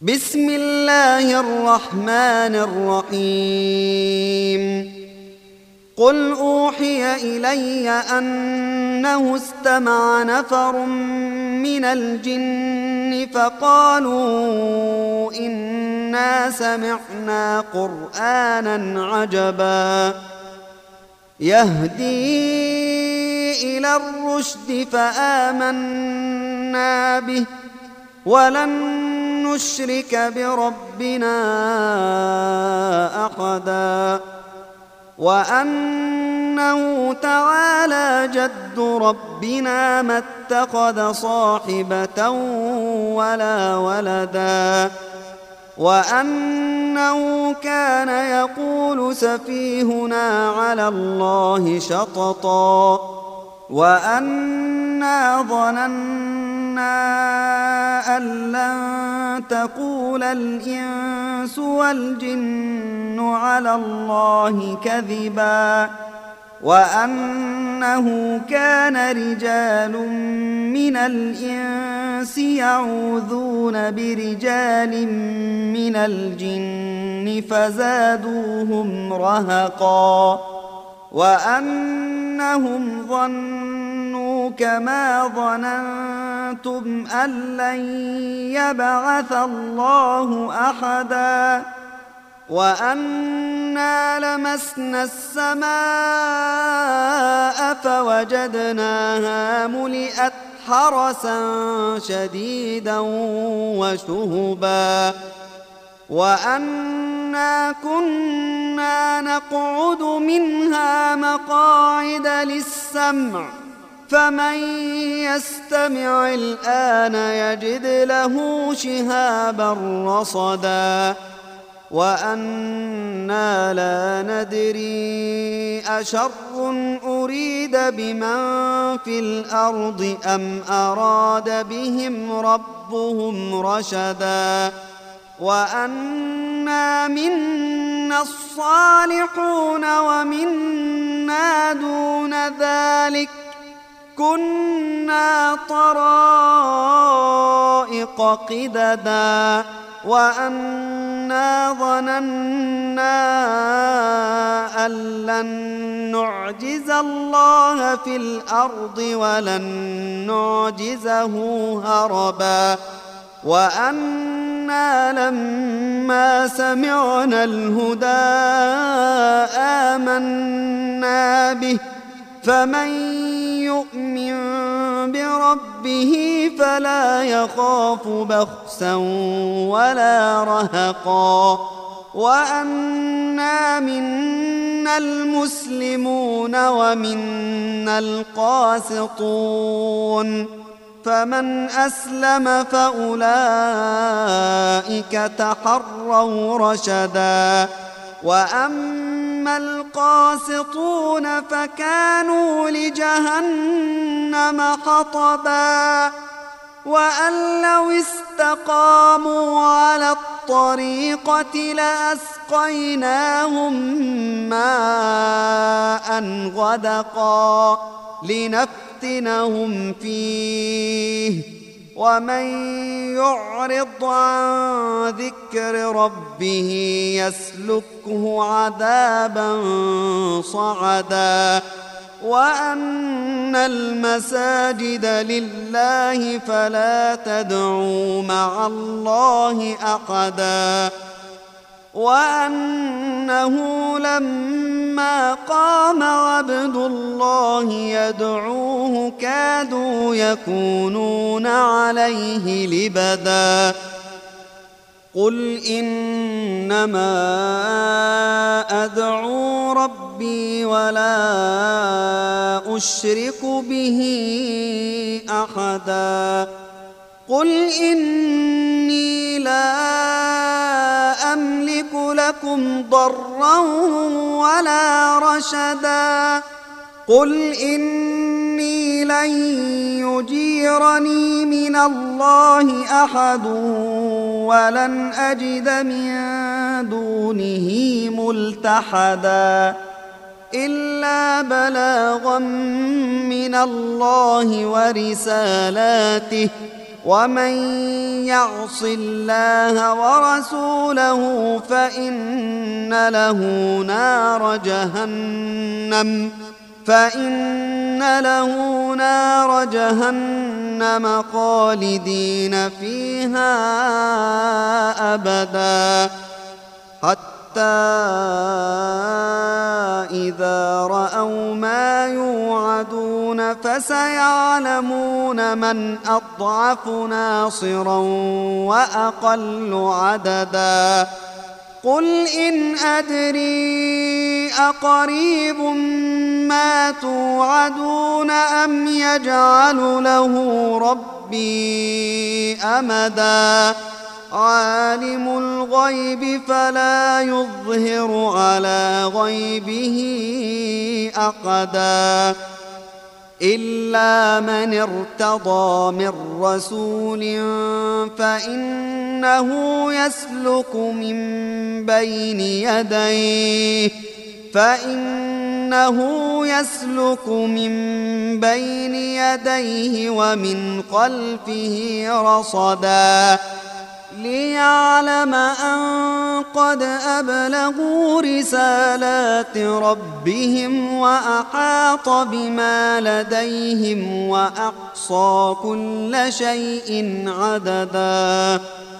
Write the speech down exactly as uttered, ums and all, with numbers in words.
بسم الله الرحمن الرحيم قل أوحي إلي أنه استمع نفر من الجن فقالوا إنا سمعنا قرآنا عجبا يهدي إلى الرشد فآمنا به ولن نشرك بربنا أحدا وأنه تعالى جد ربنا ما اتخذ صاحبة ولا ولدا وأنه كان يقول سفيهنا على الله شططا وأنا ظننا أن لن تقول الإنس والجن على الله كذبا وأنه كان رجال من الإنس يعوذون برجال من الجن فزادوهم رهقا وأنهم ظنوا كما ظننتم أن لن يبعث الله أحدا وأنا لمسنا السماء فوجدناها ملئت حرسا شديدا وشهبا وأنا كنا نقعد منها مقاعد للسمع فمن يستمع الآن يجد له شهابا رصدا وأنا لا ندري أشر أريد بمن في الأرض أم أراد بهم ربهم رشدا وأنا منا الصالحون ومنا دون ذلك كنا طرائق قددا وأنا ظننا أن لن نعجز الله في الأرض ولن نعجزه هربا وأنا لما سمعنا الهدى آمنا به فمن يؤمن بربه فلا يخاف بخسا ولا رهقا وأنا منا المسلمون ومنا القاسطون فمن أسلم فأولئك تحروا رشدا وأما القاسطون فكانوا لجهنم حطبا وأن لو استقاموا على الطريقة لأسقيناهم ماء غدقا لنفتنهم فيه ومن يعرض عن ذكر ربه يسلكه عذابا صعدا وأن المساجد لله فلا تدعوا مع الله أحدا وأنه لما قام عبد الله يدعوه كادوا يكونون عليه لبدا قل إنما أدعو ربي ولا أشرك به أحدا قل إني لا أملك لكم ضرا ولا رشدا قل إني لن يجيرني من الله أحد ولن أجد من دونه ملتحدا إلا بلاغا من الله ورسالاته ومن يعص الله ورسوله فإن له نار جهنم فإن له نار جهنم خالدين فيها أبدا حتى إذا رأوا ما يوعدون فسيعلمون من أضعف ناصرا وأقل عددا قل إن أدري أقريب ما توعدون أم يجعل له ربي أمدا عالم الغيب فلا يظهر على غيبه أحدا إلا من ارتضى من رسول فإنه يسلك من بين يديه فإنه يسلك من بين يديه ومن خلفه رصدا ليعلم أن قد أبلغوا رسالات ربهم وأحاط بما لديهم وأحصى كل شيء عددا